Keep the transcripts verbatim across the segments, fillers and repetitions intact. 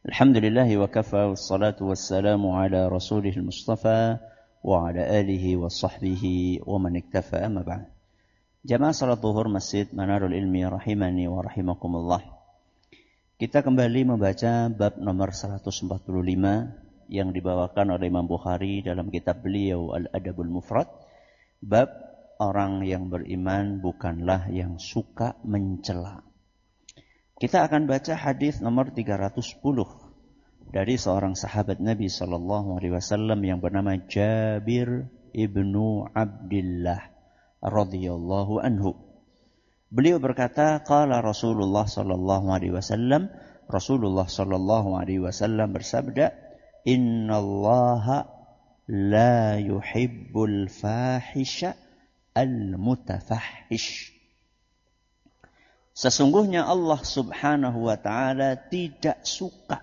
Alhamdulillahi wa kafa wassalatu wassalamu ala rasulihil mustafa wa ala alihi wa sahbihi wa man iktafa amma ba'd. Jamaah salat zuhur Masjid Manarul Ilmi rahimani wa rahimakumullah. Kita kembali membaca bab nomor seratus empat puluh lima yang dibawakan oleh Imam Bukhari dalam kitab beliau Al-Adabul Mufrad. Bab orang yang beriman bukanlah yang suka mencela. Kita akan baca hadis nomor tiga ratus sepuluh dari seorang sahabat Nabi sallallahu alaihi wasallam yang bernama Jabir ibnu Abdullah radhiyallahu anhu. Beliau berkata, qala Rasulullah sallallahu alaihi wasallam, Rasulullah sallallahu alaihi wasallam bersabda, innallaha la yuhibbul fahisha al-mutafahhish. Sesungguhnya Allah subhanahu wa ta'ala tidak suka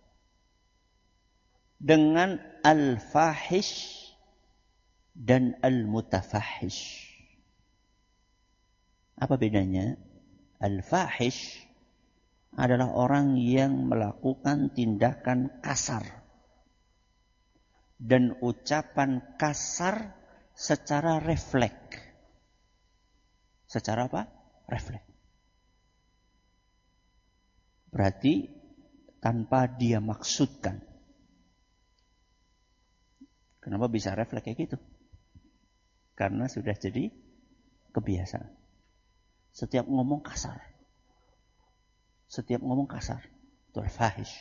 dengan al-fahish dan al-mutafahish. Apa bedanya? Al-fahish adalah orang yang melakukan tindakan kasar dan ucapan kasar secara refleks. Secara apa? Refleks. Berarti tanpa dia maksudkan. Kenapa bisa refleks kayak gitu? Karena sudah jadi kebiasaan. Setiap ngomong kasar. Setiap ngomong kasar. Itu al-fahish.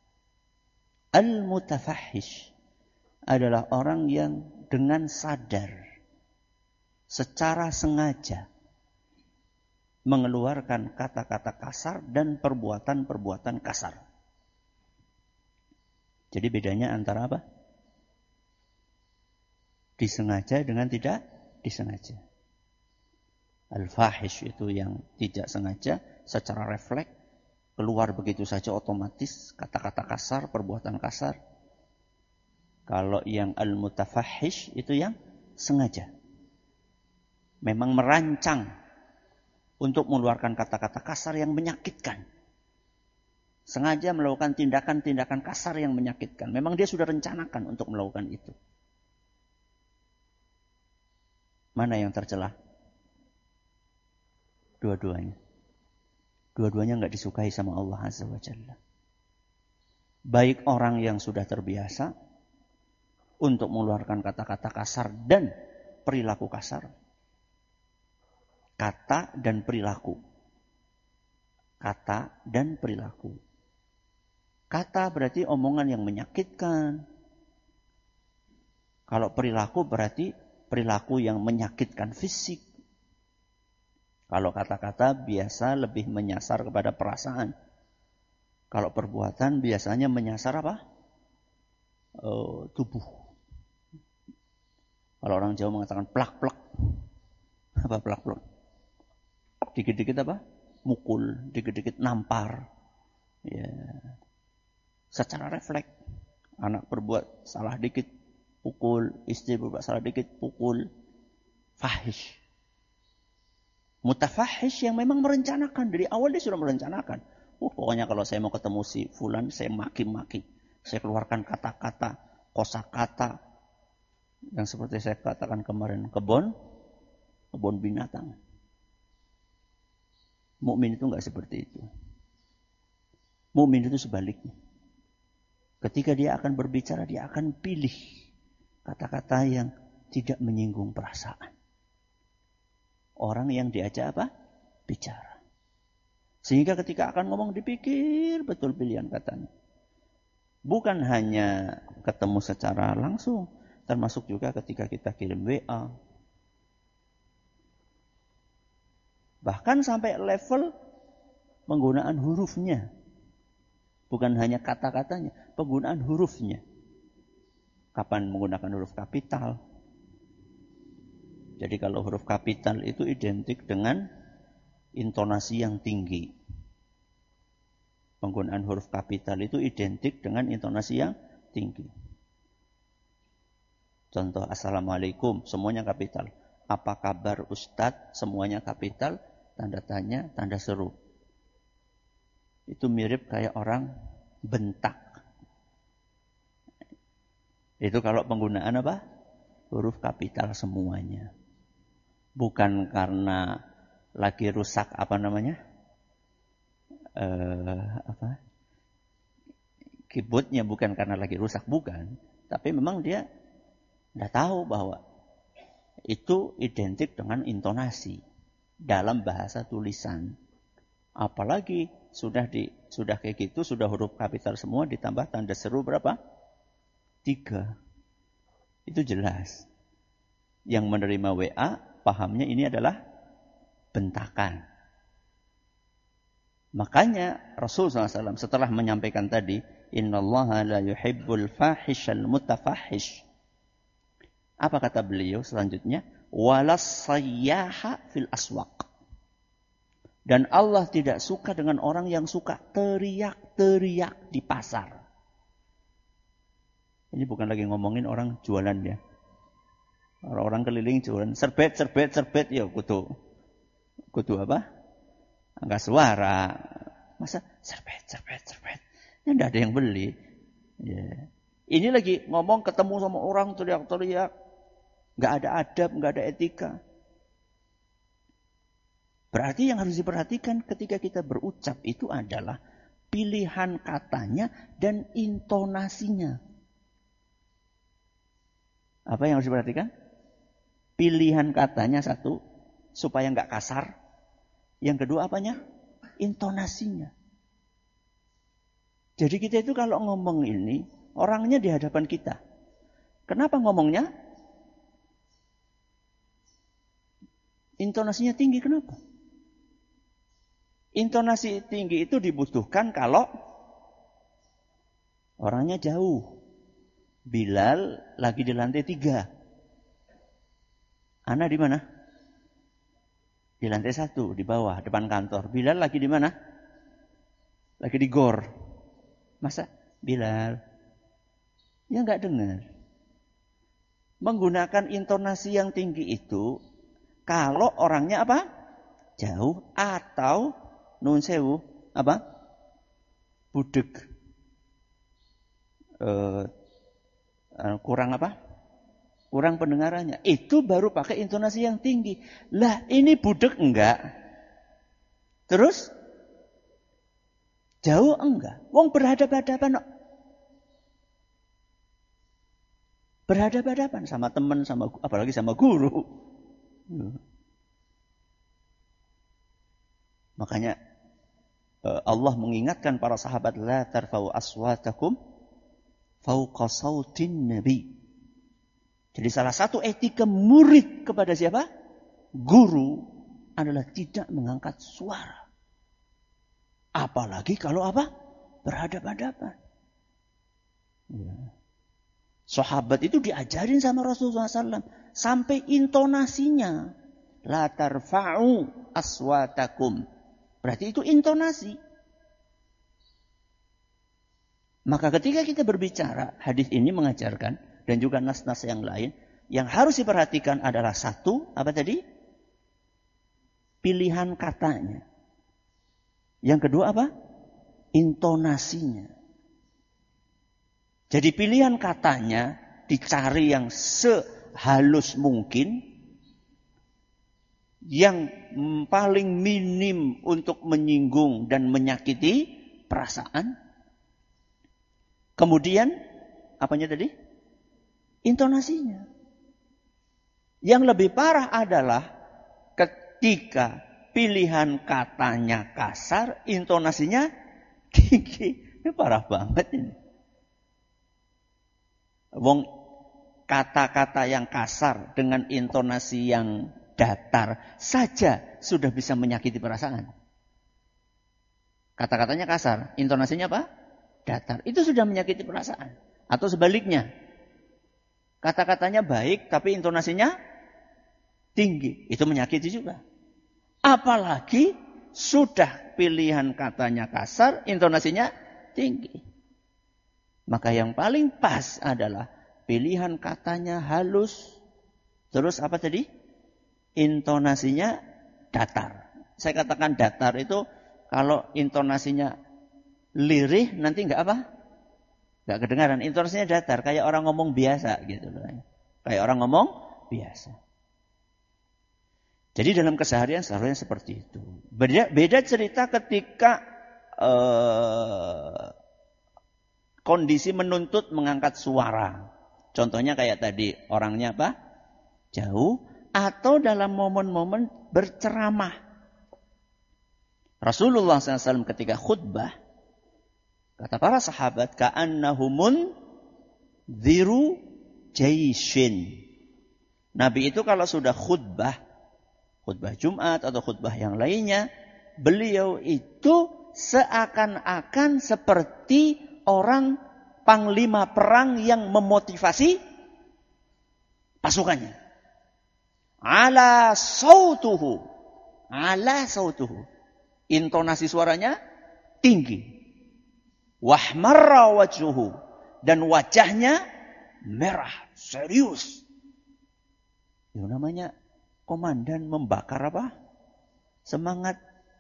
Al-mutafahish adalah orang yang dengan sadar, secara sengaja, mengeluarkan kata-kata kasar dan perbuatan-perbuatan kasar. Jadi bedanya antara apa? Disengaja dengan tidak disengaja. Al-fahish itu yang tidak sengaja, secara refleks, keluar begitu saja otomatis, kata-kata kasar, perbuatan kasar. Kalau yang al-mutafahish itu yang sengaja. Memang merancang untuk mengeluarkan kata-kata kasar yang menyakitkan. Sengaja melakukan tindakan-tindakan kasar yang menyakitkan. Memang dia sudah rencanakan untuk melakukan itu. Mana yang tercela? Dua-duanya. Dua-duanya enggak disukai sama Allah Azza wa Jalla. Baik orang yang sudah terbiasa untuk mengeluarkan kata-kata kasar dan perilaku kasar. Kata dan perilaku. Kata dan perilaku. Kata berarti omongan yang menyakitkan. Kalau perilaku berarti perilaku yang menyakitkan fisik. Kalau kata-kata biasa lebih menyasar kepada perasaan. Kalau perbuatan biasanya menyasar apa? Uh, tubuh. Kalau orang Jawa mengatakan plak-plak. Apa plak-plak? Dikit-dikit apa? Mukul, dikit-dikit nampar. Ya. Secara refleks. Anak berbuat salah dikit, pukul. Istri berbuat salah dikit, pukul. Fahish. Mutafahish yang memang merencanakan. Dari awal dia sudah merencanakan. Uh, pokoknya kalau saya mau ketemu si fulan, saya maki-maki. Saya keluarkan kata-kata, kosakata. Yang seperti saya katakan kemarin, kebon, kebon binatang. Mukmin itu enggak seperti itu. Mukmin itu sebaliknya. Ketika dia akan berbicara, dia akan pilih kata-kata yang tidak menyinggung perasaan. Orang yang diajak apa? Bicara. Sehingga ketika akan ngomong dipikir betul pilihan katanya. Bukan hanya ketemu secara langsung, termasuk juga ketika kita kirim W A. Bahkan sampai level penggunaan hurufnya. Bukan hanya kata-katanya, penggunaan hurufnya. Kapan menggunakan huruf kapital? Jadi kalau huruf kapital itu identik dengan intonasi yang tinggi. Penggunaan huruf kapital itu identik dengan intonasi yang tinggi. Contoh, Assalamualaikum, semuanya kapital. Apa kabar Ustadz, semuanya kapital. Tanda tanya, tanda seru. Itu mirip kayak orang bentak. Itu kalau penggunaan apa? Huruf kapital semuanya. Bukan karena lagi rusak apa namanya? Eh, apa? Keyboardnya bukan karena lagi rusak, bukan. Tapi memang dia tidak tahu bahwa itu identik dengan intonasi dalam bahasa tulisan. Apalagi sudah di sudah kayak gitu, sudah huruf kapital semua ditambah tanda seru berapa? Tiga. Itu jelas. Yang menerima W A, pahamnya ini adalah bentakan. Makanya Rasul shallallahu alaihi wasallam setelah menyampaikan tadi, innallaha la yuhibbul fahishal mutafahish. Apa kata beliau selanjutnya? Walas sayyaha fil aswaq. Dan Allah tidak suka dengan orang yang suka teriak-teriak di pasar. Ini bukan lagi ngomongin orang jualan ya. Orang-orang keliling jualan. Serbet, serbet, serbet. Ya kudu. Kudu apa? Angka suara. Masa serbet, serbet, serbet. Ya tidak ada yang beli. Ya. Ini lagi ngomong ketemu sama orang teriak-teriak. Nggak ada adab, nggak ada etika. Berarti yang harus diperhatikan ketika kita berucap itu adalah pilihan katanya dan intonasinya. Apa yang harus diperhatikan? Pilihan katanya satu, supaya nggak kasar. Yang kedua apanya? Intonasinya. Jadi kita itu kalau ngomong ini, orangnya di hadapan kita. Kenapa ngomongnya? Intonasinya tinggi, kenapa? Intonasi tinggi itu dibutuhkan kalau orangnya jauh. Bilal lagi di lantai tiga. Ana di mana? Di lantai satu, di bawah, depan kantor. Bilal lagi di mana? Lagi di gor. Masa Bilal? Ya nggak dengar. Menggunakan intonasi yang tinggi itu, kalau orangnya apa? Jauh atau nun sewu, apa? Budeg. Uh, kurang apa? Kurang pendengarannya. Itu baru pakai intonasi yang tinggi. Lah ini budek enggak. Terus jauh enggak. Wong berhadapan-hadapan. Berhadapan-hadapan sama teman, sama apalagi sama guru. Makanya Allah mengingatkan para sahabat, la tarfa'u aswatakum fauqa sautin nabi. Jadi salah satu etika murid kepada siapa? Guru adalah tidak mengangkat suara. Apalagi kalau apa? Berhadapan-hadapan. Ya. Sahabat itu diajarin sama Rasulullah shallallahu alaihi wasallam sampai intonasinya. La tarfa'u aswatakum. Berarti itu intonasi. Maka ketika kita berbicara, hadis ini mengajarkan, dan juga nas-nas yang lain, yang harus diperhatikan adalah satu, apa tadi? Pilihan katanya. Yang kedua apa? Intonasinya. Jadi pilihan katanya dicari yang sehalus mungkin, yang paling minim untuk menyinggung dan menyakiti perasaan. Kemudian, apanya tadi? Intonasinya. Yang lebih parah adalah ketika pilihan katanya kasar, intonasinya tinggi. Ini parah banget ini. Wong kata-kata yang kasar dengan intonasi yang datar saja sudah bisa menyakiti perasaan. Kata-katanya kasar, intonasinya apa? Datar. Itu sudah menyakiti perasaan. Atau sebaliknya. Kata-katanya baik tapi intonasinya tinggi. Itu menyakiti juga. Apalagi sudah pilihan katanya kasar, intonasinya tinggi. Maka yang paling pas adalah pilihan katanya halus. Terus apa tadi? Intonasinya datar. Saya katakan datar itu kalau intonasinya lirih nanti nggak apa? Nggak kedengaran. Intonasinya datar, kayak orang ngomong biasa gitu loh. Kayak orang ngomong biasa. Jadi dalam keseharian seharusnya seperti itu. Beda, beda cerita ketika eh, kondisi menuntut mengangkat suara. Contohnya kayak tadi, orangnya apa? Jauh. Atau dalam momen-momen berceramah. Rasulullah shallallahu alaihi wasallam ketika khutbah, kata para sahabat, ka'annahumun dhiru jaishin. Nabi itu kalau sudah khutbah, khutbah Jumat atau khutbah yang lainnya, beliau itu seakan-akan seperti orang panglima perang yang memotivasi pasukannya. Ala sautuhu. Ala sautuhu. Intonasi suaranya tinggi. Wahmarra wajhuhu. Dan wajahnya merah, serius. Itu namanya komandan membakar apa? Semangat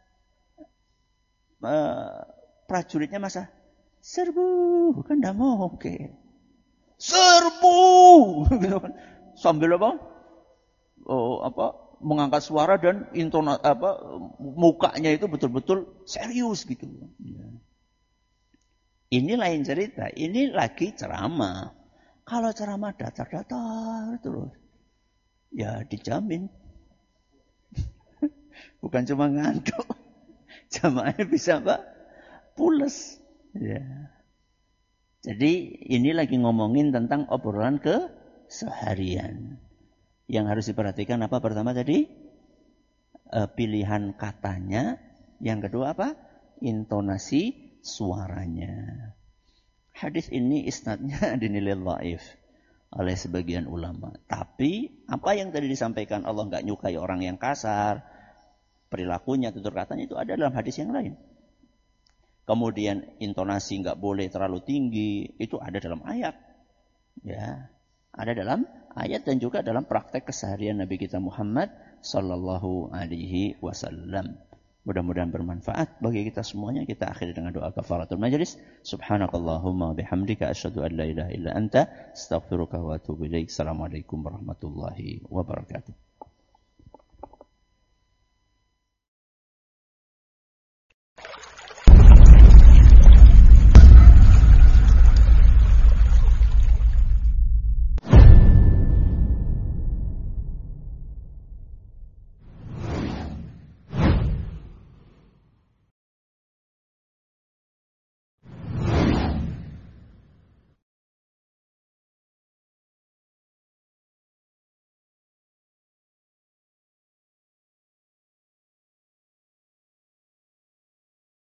uh, prajuritnya masa serbu, kan tidak mungkin. Serbu, sambil apa? Oh, apa? Mengangkat suara dan intona, apa? Mukanya itu betul-betul serius gitu. Ya. Ini lain cerita. Ini lagi ceramah. Kalau ceramah datar-datar terus, ya dijamin. Bukan cuma ngantuk. Jamaahnya bisa apa? Pules. Ya. Jadi ini lagi ngomongin tentang obrolan keseharian. Yang harus diperhatikan apa pertama tadi? E, pilihan katanya. Yang kedua apa? Intonasi suaranya. Hadis ini isnadnya dinilai dhaif oleh sebagian ulama. Tapi apa yang tadi disampaikan Allah nggak nyukai orang yang kasar, perilakunya, tutur katanya itu ada dalam hadis yang lain. Kemudian intonasi nggak boleh terlalu tinggi, itu ada dalam ayat. Ya, ada dalam ayat dan juga dalam praktek keseharian Nabi kita Muhammad sallallahu alaihi wasallam. Mudah-mudahan bermanfaat bagi kita semuanya. Kita akhiri dengan doa kafaratul majlis. Subhanakallahumma bihamdika asyhadu an la ilaha illa anta astaghfiruka wa atubu ilaik. Assalamualaikum warahmatullahi wabarakatuh.